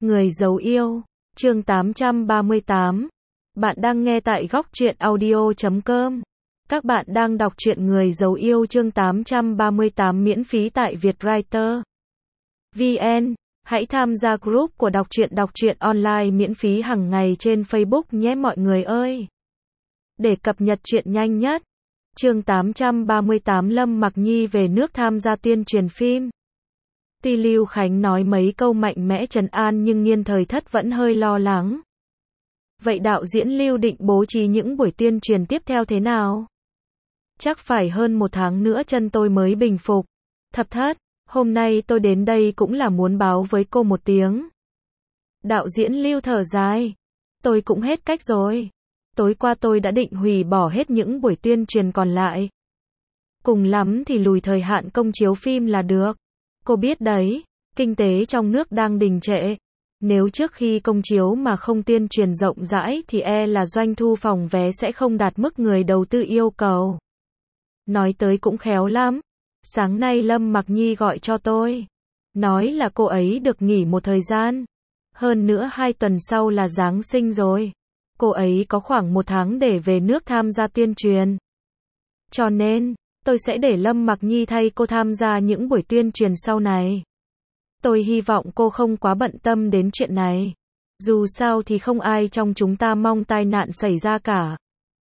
Người giấu yêu, chương 838. Bạn đang nghe tại góc truyện audio.com. Các bạn đang đọc truyện Người giấu yêu chương 838 miễn phí tại Vietwriter VN. Hãy tham gia group của đọc truyện online miễn phí hàng ngày trên Facebook nhé mọi người ơi. Để cập nhật truyện nhanh nhất. Chương 838 Lâm Mặc Nhi về nước tham gia tuyên truyền phim. Tuy Lưu Khánh nói mấy câu mạnh mẽ trấn an nhưng Nghiên Thời Thất vẫn hơi lo lắng. Vậy đạo diễn Lưu định bố trí những buổi tuyên truyền tiếp theo thế nào? Chắc phải hơn 1 tháng nữa chân tôi mới bình phục. Thập Thất, hôm nay tôi đến đây cũng là muốn báo với cô một tiếng. Đạo diễn Lưu thở dài. Tôi cũng hết cách rồi. Tối qua tôi đã định hủy bỏ hết những buổi tuyên truyền còn lại. Cùng lắm thì lùi thời hạn công chiếu phim là được. Cô biết đấy, kinh tế trong nước đang đình trệ. Nếu trước khi công chiếu mà không tuyên truyền rộng rãi thì là doanh thu phòng vé sẽ không đạt mức người đầu tư yêu cầu. Nói tới cũng khéo lắm. Sáng nay Lâm Mặc Nhi gọi cho tôi. Nói là cô ấy được nghỉ một thời gian. Hơn nữa 2 tuần sau là Giáng sinh rồi. Cô ấy có khoảng 1 tháng để về nước tham gia tuyên truyền. Cho nên, tôi sẽ để Lâm Mặc Nhi thay cô tham gia những buổi tuyên truyền sau này. Tôi hy vọng cô không quá bận tâm đến chuyện này. Dù sao thì không ai trong chúng ta mong tai nạn xảy ra cả.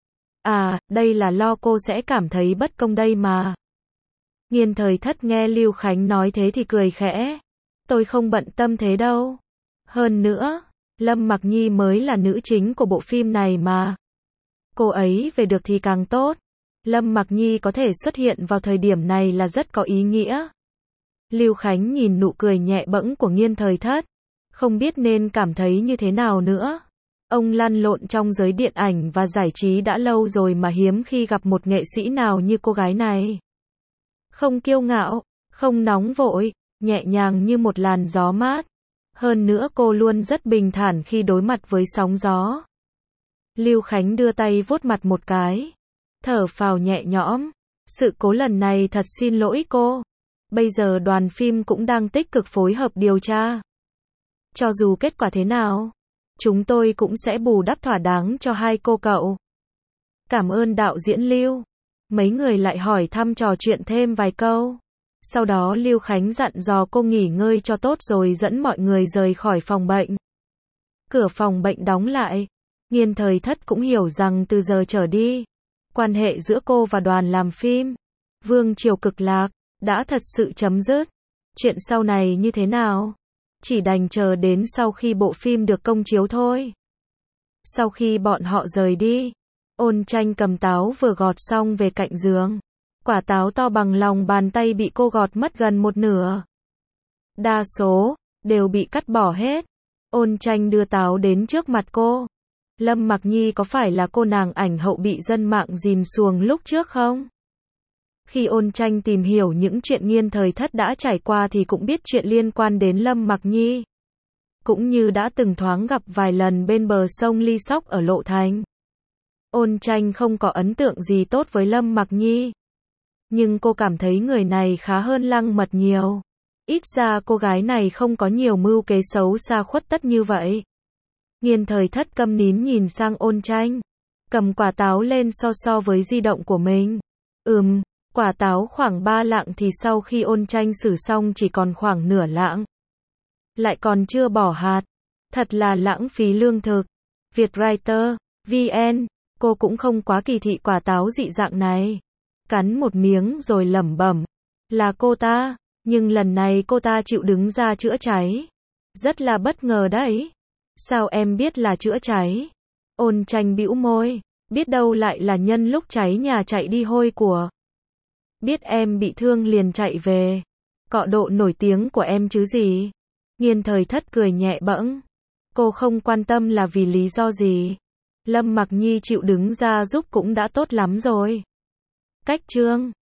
À, đây là lo cô sẽ cảm thấy bất công đây mà. Nghiên Thời Thất nghe Lưu Khánh nói thế thì cười khẽ. Tôi không bận tâm thế đâu. Hơn nữa, Lâm Mặc Nhi mới là nữ chính của bộ phim này mà. Cô ấy về được thì càng tốt. Lâm Mặc Nhi có thể xuất hiện vào thời điểm này là rất có ý nghĩa. Lưu Khánh nhìn nụ cười nhẹ bẫng của Nghiên Thời Thất. Không biết nên cảm thấy như thế nào nữa. Ông lăn lộn trong giới điện ảnh và giải trí đã lâu rồi mà hiếm khi gặp một nghệ sĩ nào như cô gái này. Không kiêu ngạo, không nóng vội, nhẹ nhàng như một làn gió mát. Hơn nữa cô luôn rất bình thản khi đối mặt với sóng gió. Lưu Khánh đưa tay vuốt mặt một cái. Thở phào nhẹ nhõm. Sự cố lần này thật xin lỗi cô. Bây giờ đoàn phim cũng đang tích cực phối hợp điều tra. Cho dù kết quả thế nào, chúng tôi cũng sẽ bù đắp thỏa đáng cho hai cô cậu. Cảm ơn đạo diễn Lưu. Mấy người lại hỏi thăm trò chuyện thêm vài câu. Sau đó Lưu Khánh dặn dò cô nghỉ ngơi cho tốt rồi dẫn mọi người rời khỏi phòng bệnh. Cửa phòng bệnh đóng lại. Nghiên Thời Thất cũng hiểu rằng từ giờ trở đi, quan hệ giữa cô và đoàn làm phim Vương Triều Cực Lạc đã thật sự chấm dứt. Chuyện sau này như thế nào? Chỉ đành chờ đến sau khi bộ phim được công chiếu thôi. Sau khi bọn họ rời đi, Ôn Tranh cầm táo vừa gọt xong về cạnh giường. Quả táo to bằng lòng bàn tay bị cô gọt mất gần một nửa. Đa số đều bị cắt bỏ hết. Ôn Tranh đưa táo đến trước mặt cô. Lâm Mặc Nhi có phải là cô nàng ảnh hậu bị dân mạng dìm xuồng lúc trước không? Khi Ôn Tranh tìm hiểu những chuyện Nghiên Thời Thất đã trải qua thì cũng biết chuyện liên quan đến Lâm Mặc Nhi. Cũng như đã từng thoáng gặp vài lần bên bờ sông Ly Sóc ở Lộ Thành. Ôn Tranh không có ấn tượng gì tốt với Lâm Mặc Nhi. Nhưng cô cảm thấy người này khá hơn Lăng Mật nhiều. Ít ra cô gái này không có nhiều mưu kế xấu xa khuất tất như vậy. Nghiên Thời Thất câm nín nhìn sang Ôn Tranh. Cầm quả táo lên so với di động của mình. Quả táo khoảng 3 lạng thì sau khi Ôn Tranh xử xong chỉ còn khoảng nửa lạng. Lại còn chưa bỏ hạt. Thật là lãng phí lương thực. Vietwriter VN. Cô cũng không quá kỳ thị quả táo dị dạng này. Cắn một miếng rồi lẩm bẩm. Là cô ta. Nhưng lần này cô ta chịu đứng ra chữa cháy. Rất là bất ngờ đấy. Sao em biết là chữa cháy? Ôn Tranh bĩu môi. Biết đâu lại là nhân lúc cháy nhà chạy đi hôi của. Biết em bị thương liền chạy về. Cọ độ nổi tiếng của em chứ gì. Nghiên Thời Thất cười nhẹ bẫng. Cô không quan tâm là vì lý do gì. Lâm Mặc Nhi chịu đứng ra giúp cũng đã tốt lắm rồi. Cách chương